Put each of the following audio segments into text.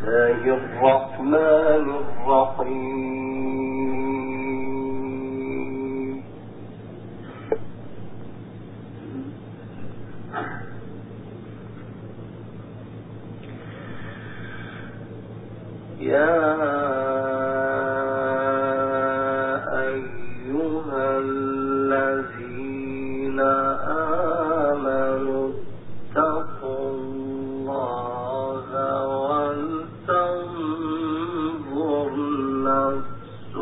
الرحمن الرحيم يا أيها الذين آمنوا اتقوا الله ولتنظر نفس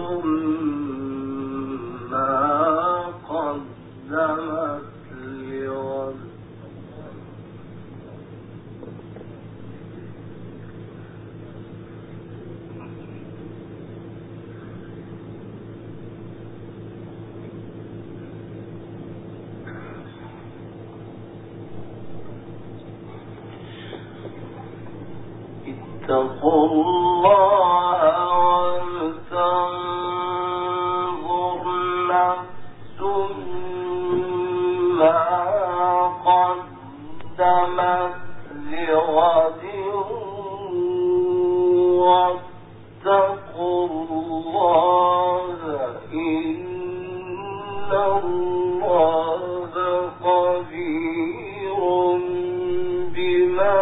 ما قدمت لغد اتقوا الله ولتنظر نفس ما قدمت لغد واتقوا الله إن الله خبير بما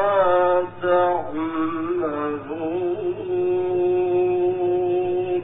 تعملون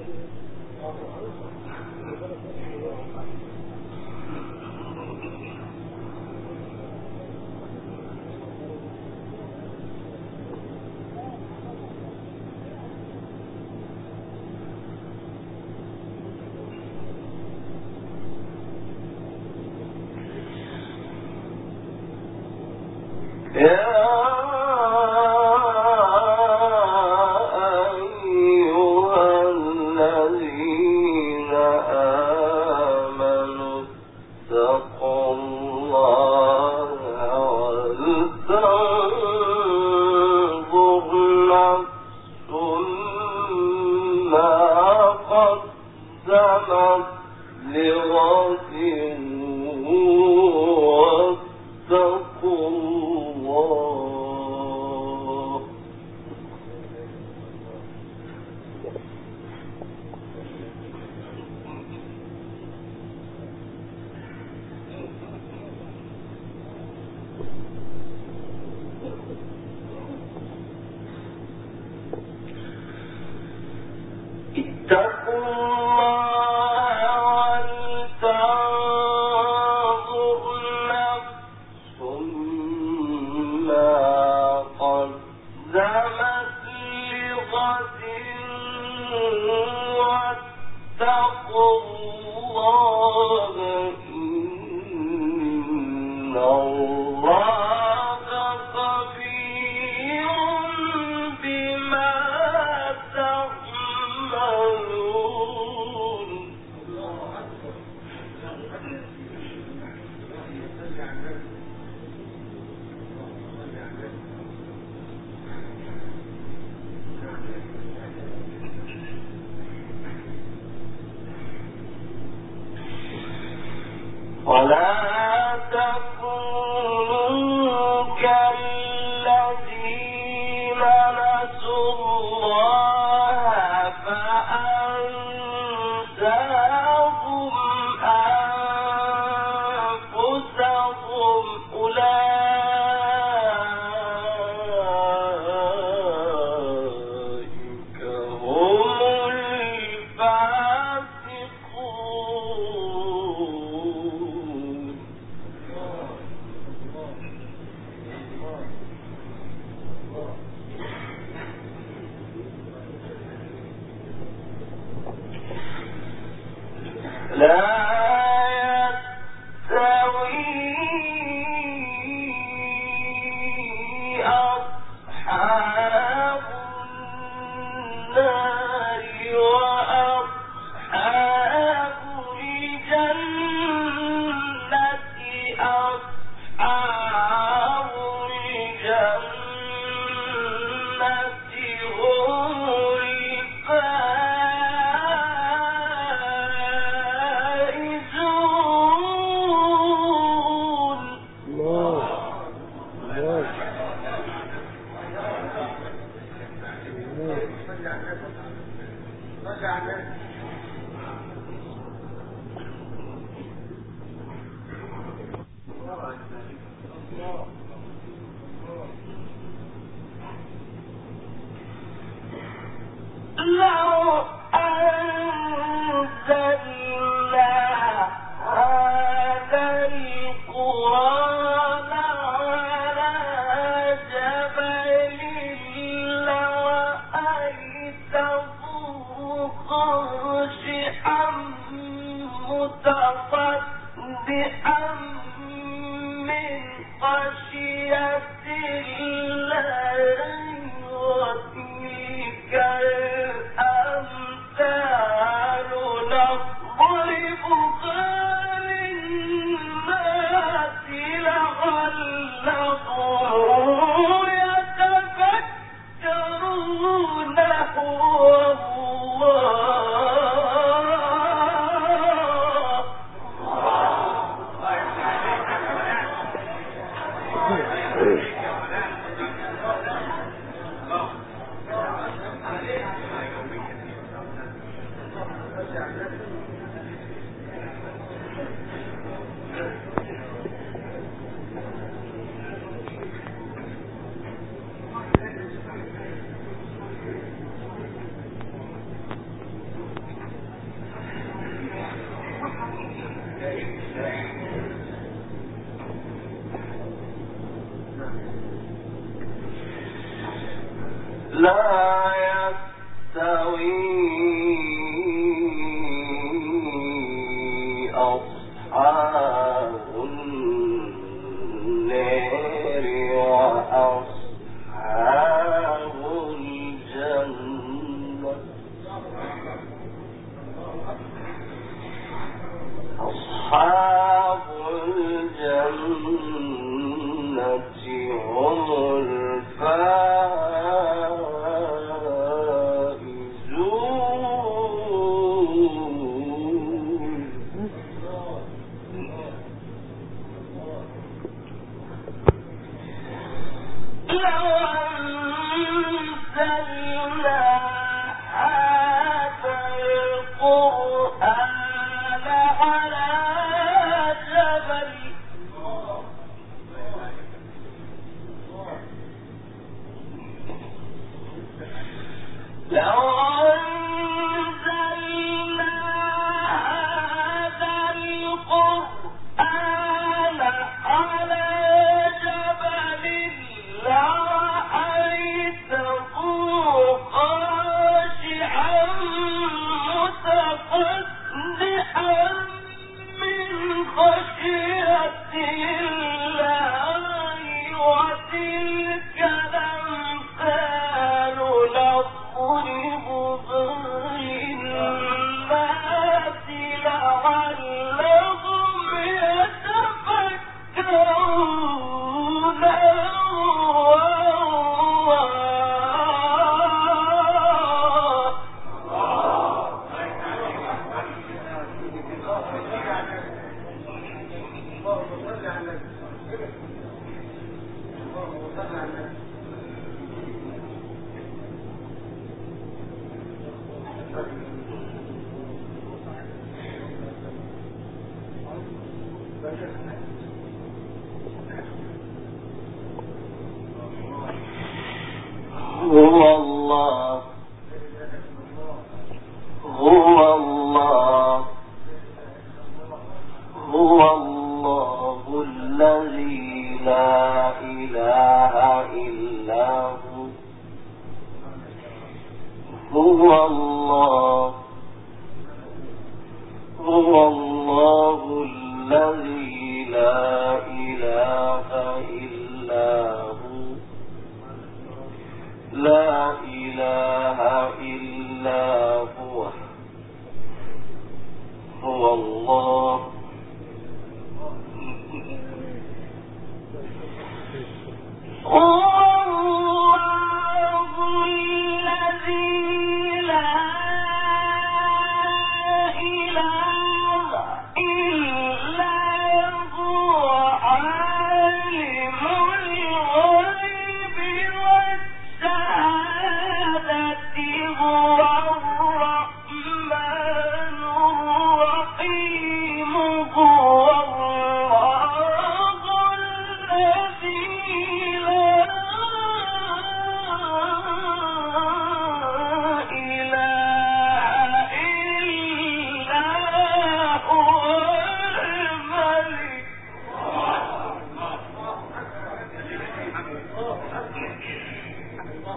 ولا تكونوا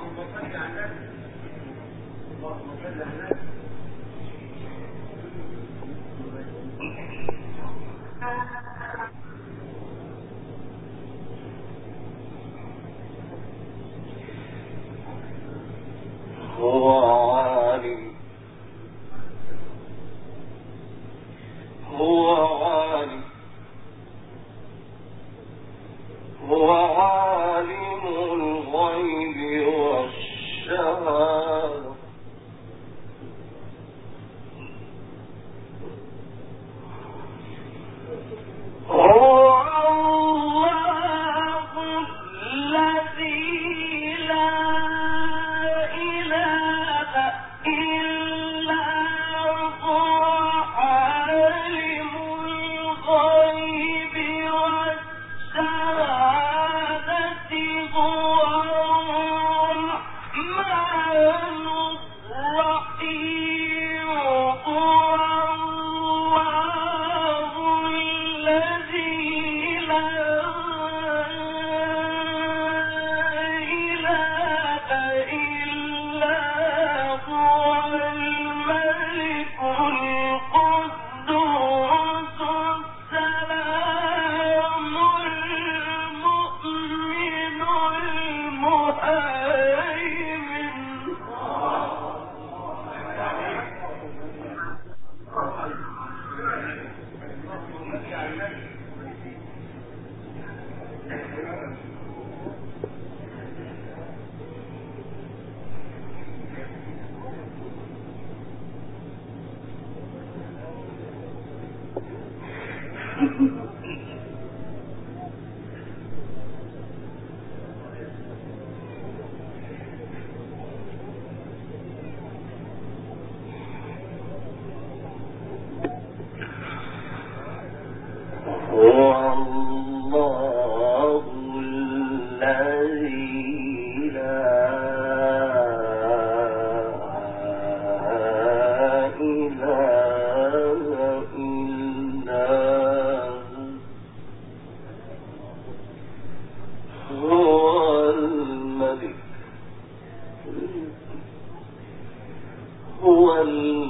هو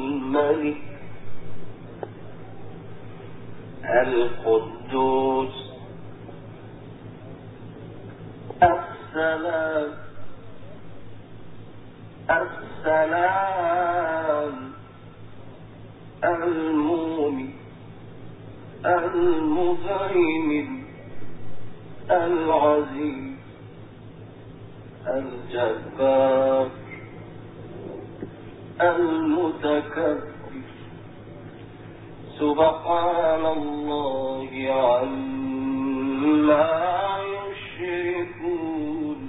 الملك القدوس السلام المؤمن المهيمن العزيز الجبار المتكبر سبحان الله عما يشركون.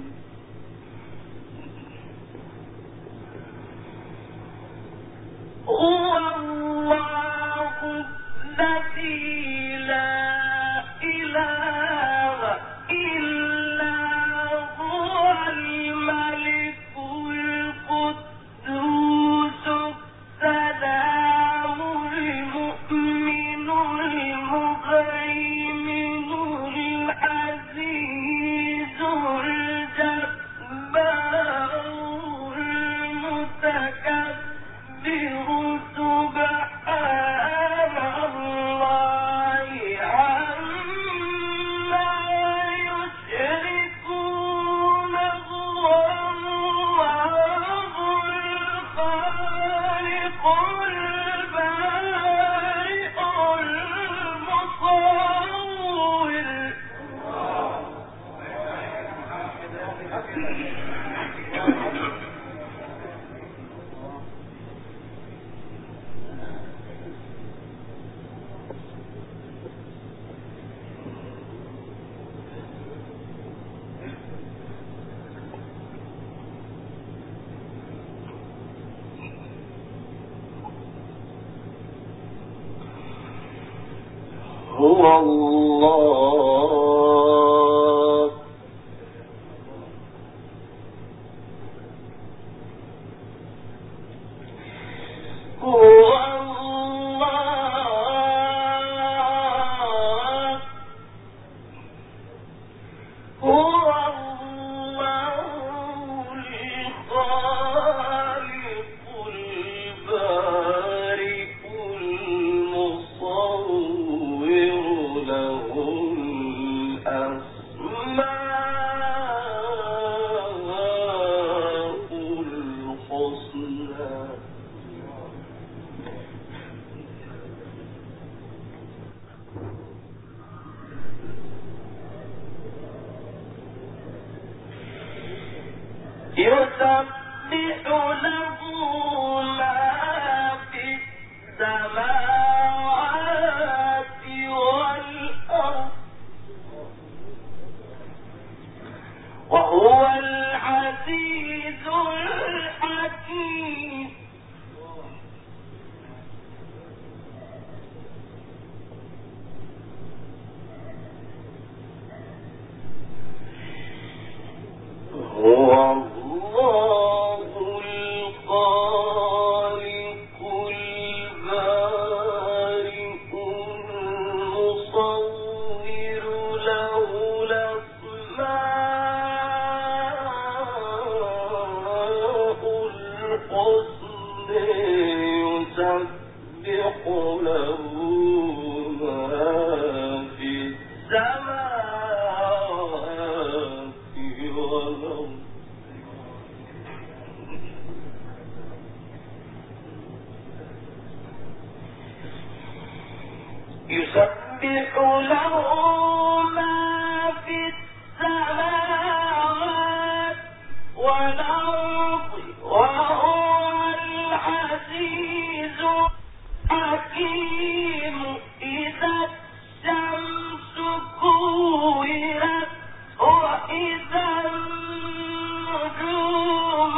هو الله الذي لا إله إلا هو الملك القدوس السلام المؤمن المهيمن العزيز الجبار المتكبر سبحان الله عما يشركون. هو الله الخالق البارئ المصور. هو الله هو الله هو الله له ما في السماوات والأرض وهو العزيز الحكيم هو الله الخالق البارئ المصور له الأسماء الحسنى يسبح له ما في السماوات والأرض يسبح له ما في السماوات والأرض وهو العزيز الحكيم إذا الشمس كورت وإذا النجوم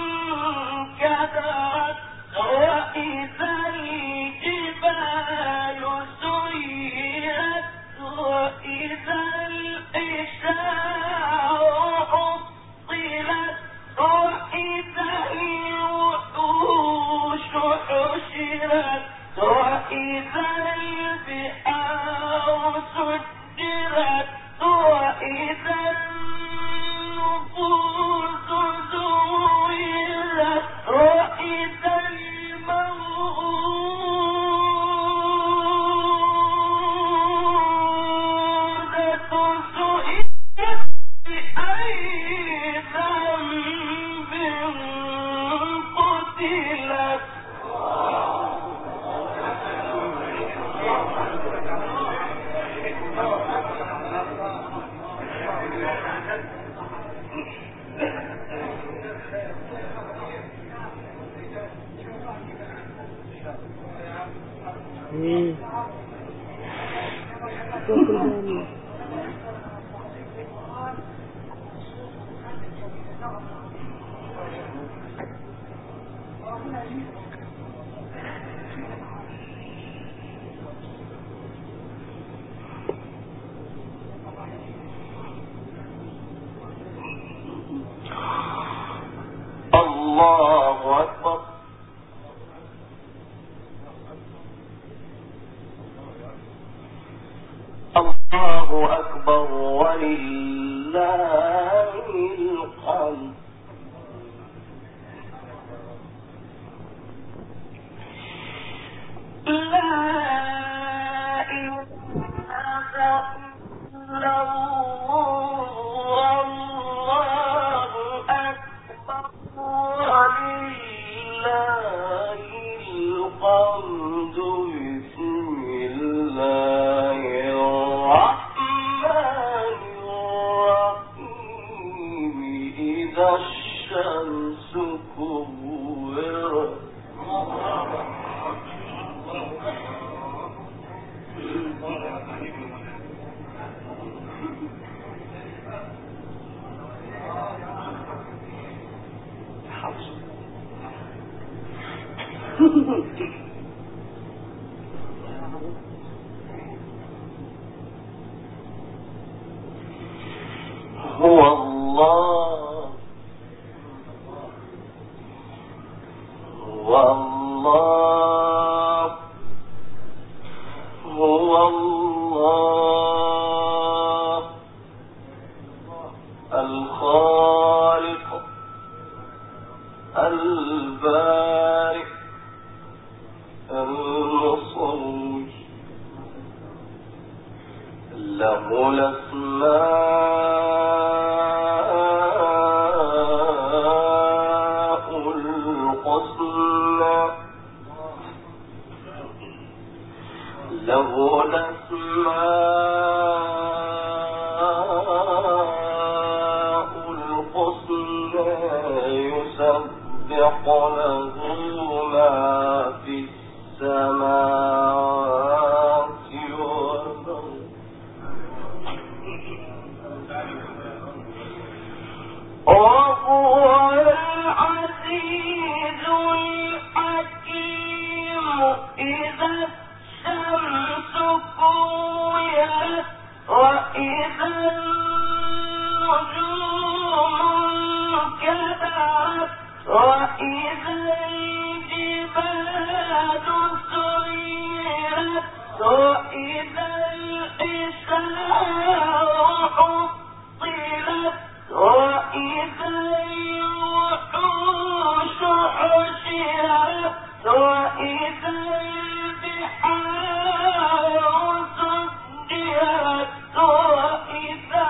انكدرت وإذا الجبال سيرت وإذا العشار عطلت وإذا الوحوش حشرت وإذا البحار سجرت وإذا النفوس زوجت وإذا الموءودة سئلت بأي ذنب قتلت الله أكبر الله أكبر ولله الحمد لا إله إلا الله والله أكبر ولله الحمد بسم الله الرحمن الرحيم إذا الشمس كورت هو الله هو الله هو الله الخالق البارئ المصور له الأسماء الحسنى له الأسماء الحسنى يسبح يسبح له ما في السماوات والأرض وهو العزيز الحكيم. إذا الشمس كورت وإذا النجوم انكدرت وإذا الجبال سيرت وإذا العشار عطلت وإذا الوحوش حشرت وإذا البحار سجرت وإذا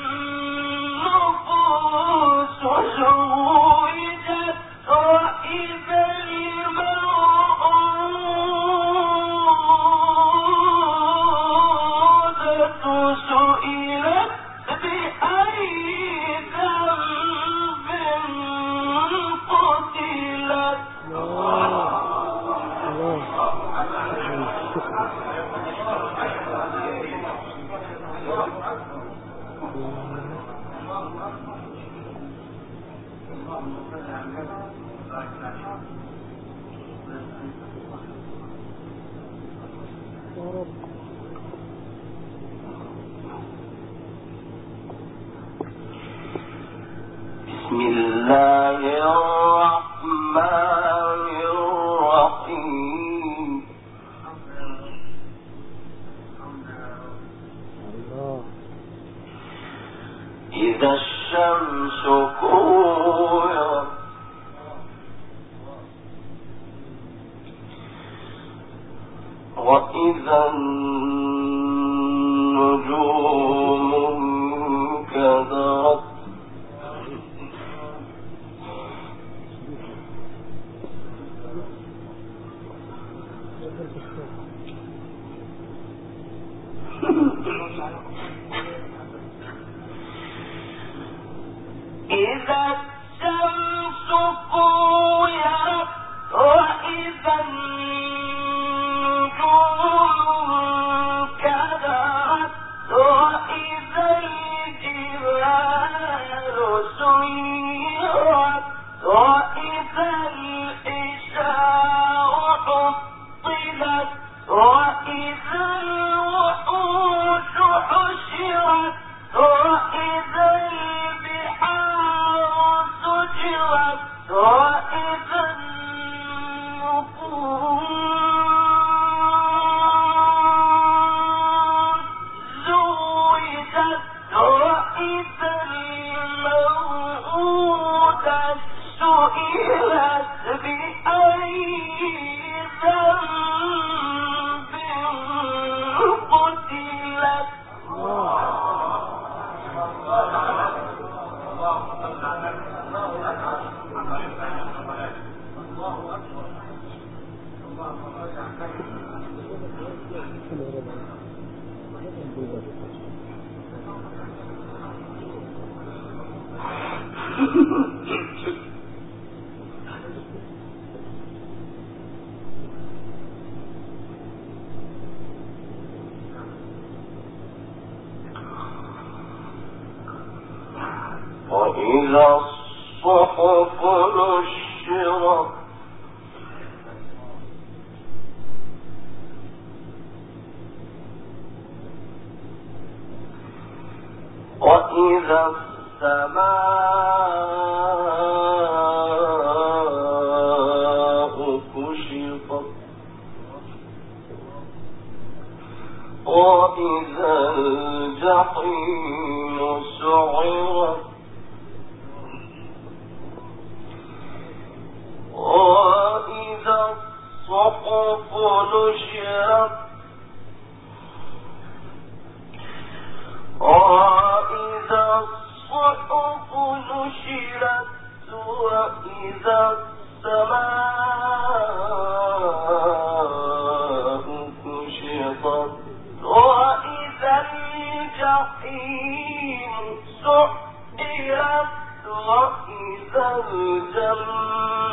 النفوس زوجت وإذا الموءودة سئلت بأي ذنب قتلت. بسم الله الرحمن الرحيم. إذا الشمس كورت وإذا النجوم انكدرت إذا الشمس كورت وإذا النجوم انكدرت وإذا الجبال سيرت وإذا العشار عطلت وإذا الوحوش حشرت وإذا البحار سجرت وإذا النفوس زوجت وإذا الموءودة سئلت بأي ذنب قتلت. وإذا الصحف نشرت وإذا السماء كشطت وإذا الجحيم سعرت وإذا الصحف نشرت وإذا الصحف نشرت وإذا السماء كشطت وإذا الجحيم سعرت وإذا الجنة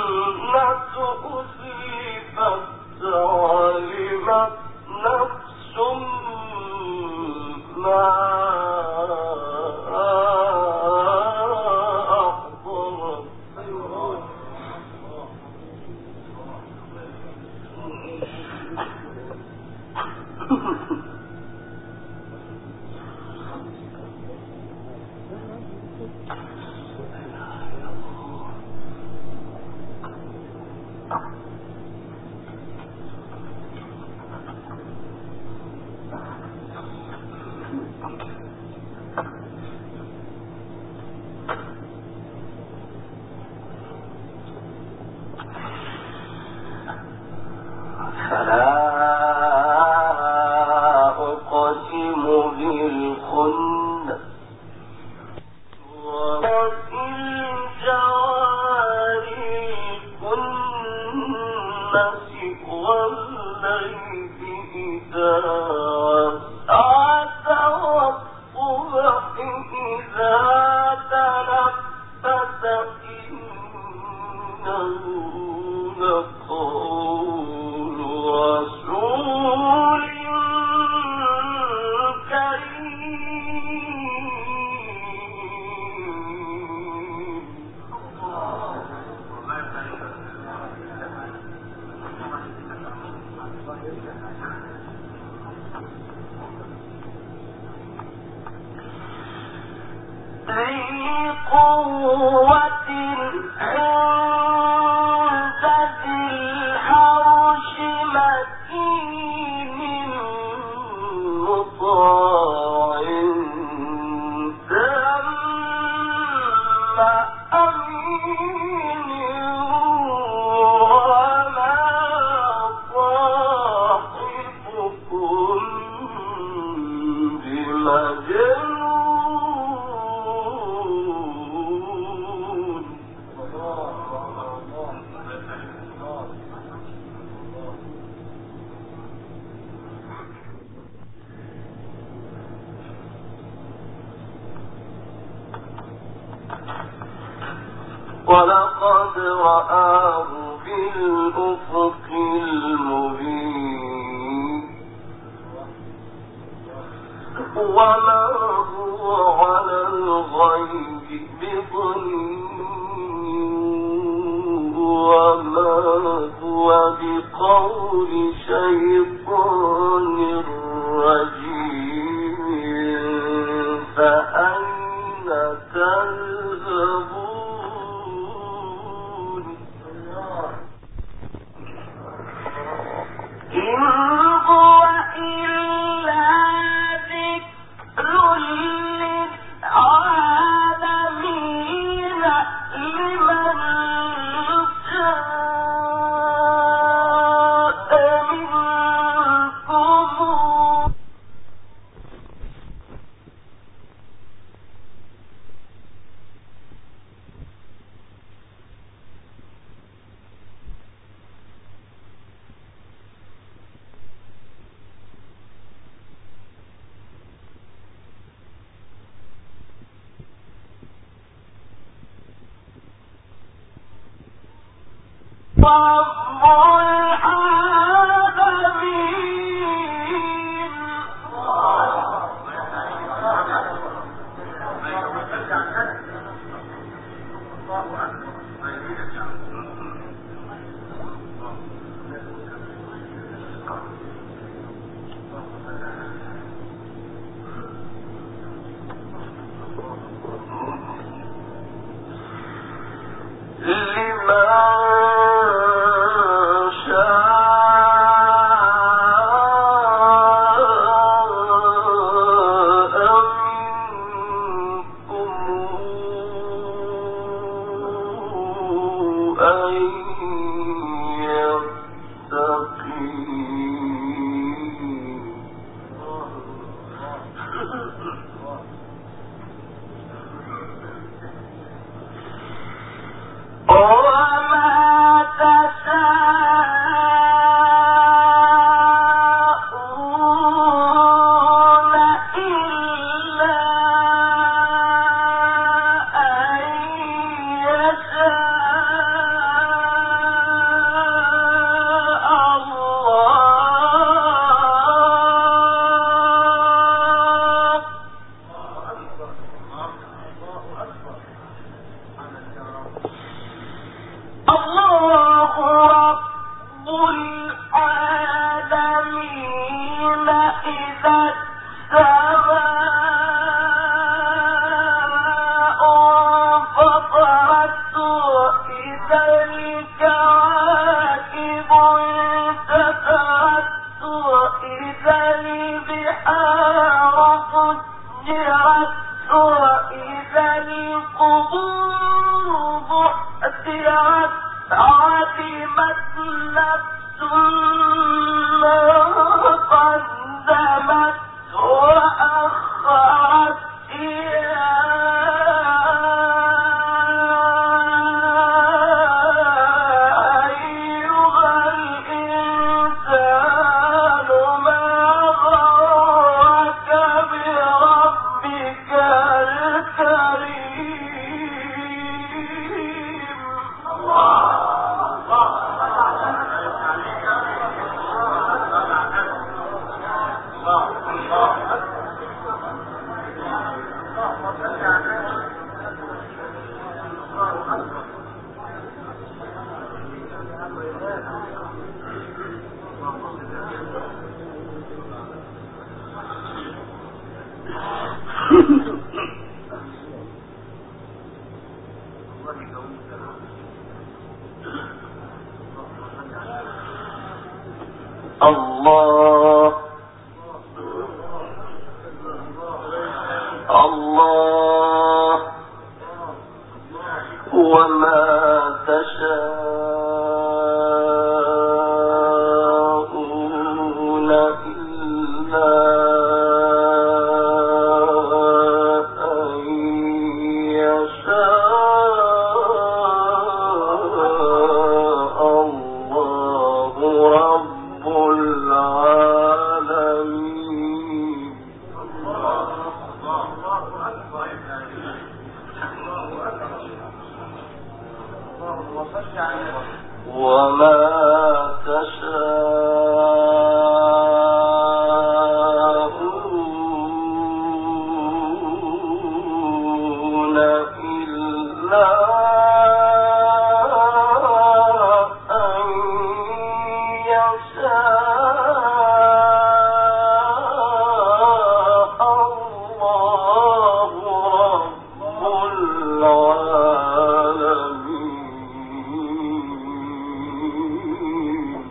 ولقد رآه بالأفق المبين وما هو على الغيب بضنين وما هو بقول شيطان رجيم فأين تذهبون إن هو إلا ذكر للعالمين لمن شاء منكم رب العالمين الله الله وما تشاءون إلا أن يشاء الله رب العالمين. وما تشاءون إلا أن يشاء الله رب العالمين.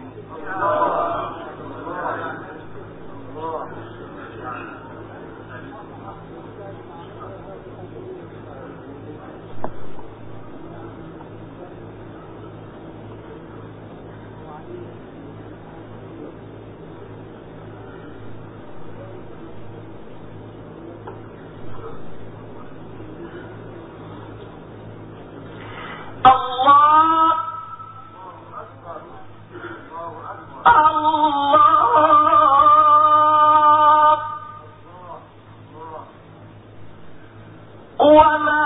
الله الله وما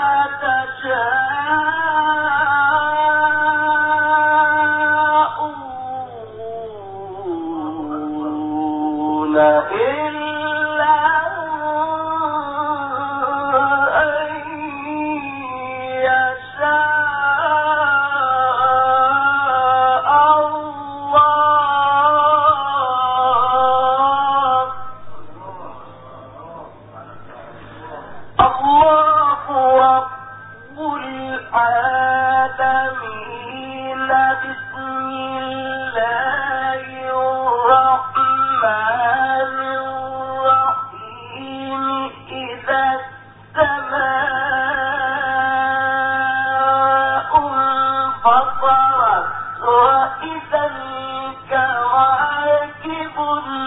تشاءون إلا أن يشاء الله رب العالمين. بسم الله الرحمن الرحيم. إذا السماء انفطرت وإذا الكواكب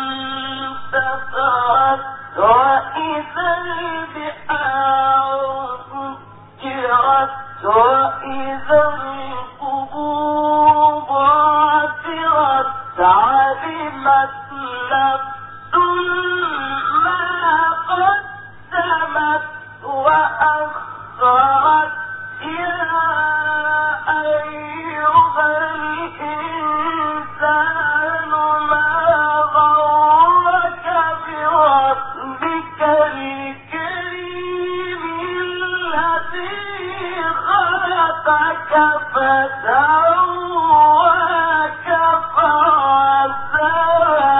انتثرت وإذا البحار سجرت وإذا القبور بعثرت علمت نفس ما قدمت وأخرت. يا أيها الإنسان ما غرك بربك الكريم الذي خلقك فسواك فعدلك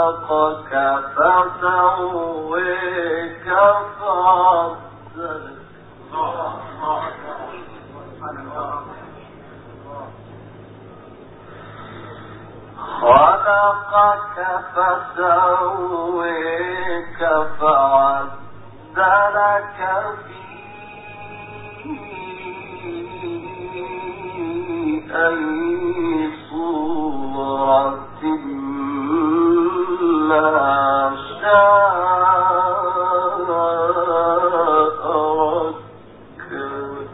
خلقك فسويك فعدلك خلقك فسويك فعدلك في أي صورة ما شاء ركبك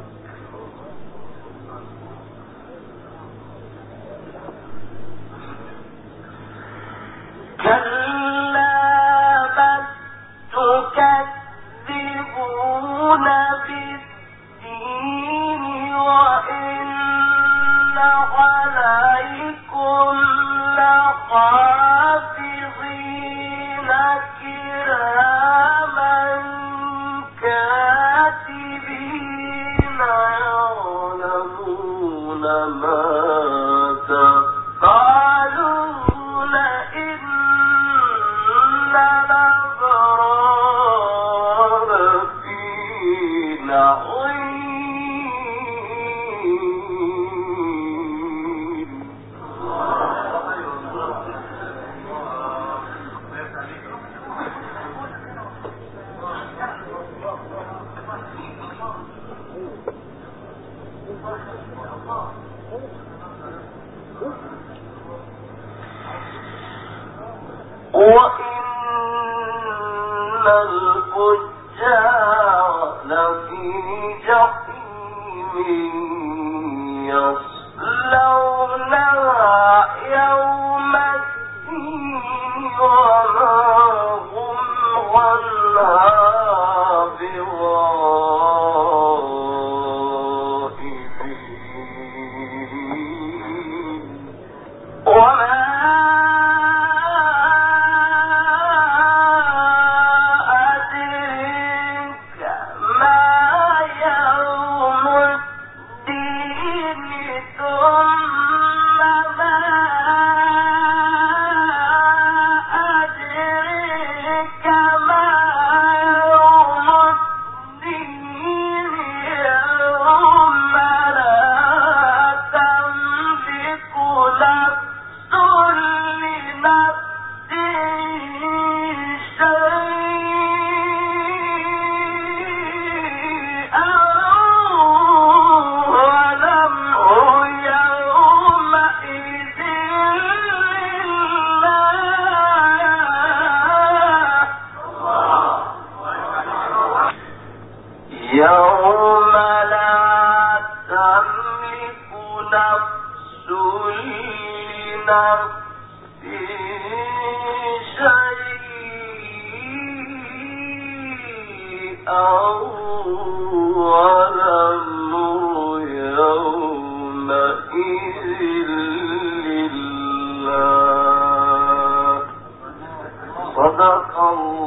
كلا بل تكذبون بالدين وإن عليكم لحافظين كراما كاتبين يعلمون ما تفعلون إن الأبرار في نعيم وإن الفجار لفي جحيم يصلونها يوم الدين وما هم عنها بغائبين وما أدريك ما يوم الدين ثم ما أدريك ما يوم الدين يوم لا تملك نفس لنفس شيئا والأمر يومئذ لله يوم لا تملك نفس لنفس شيئا والأمر يومئذ لله صدق الله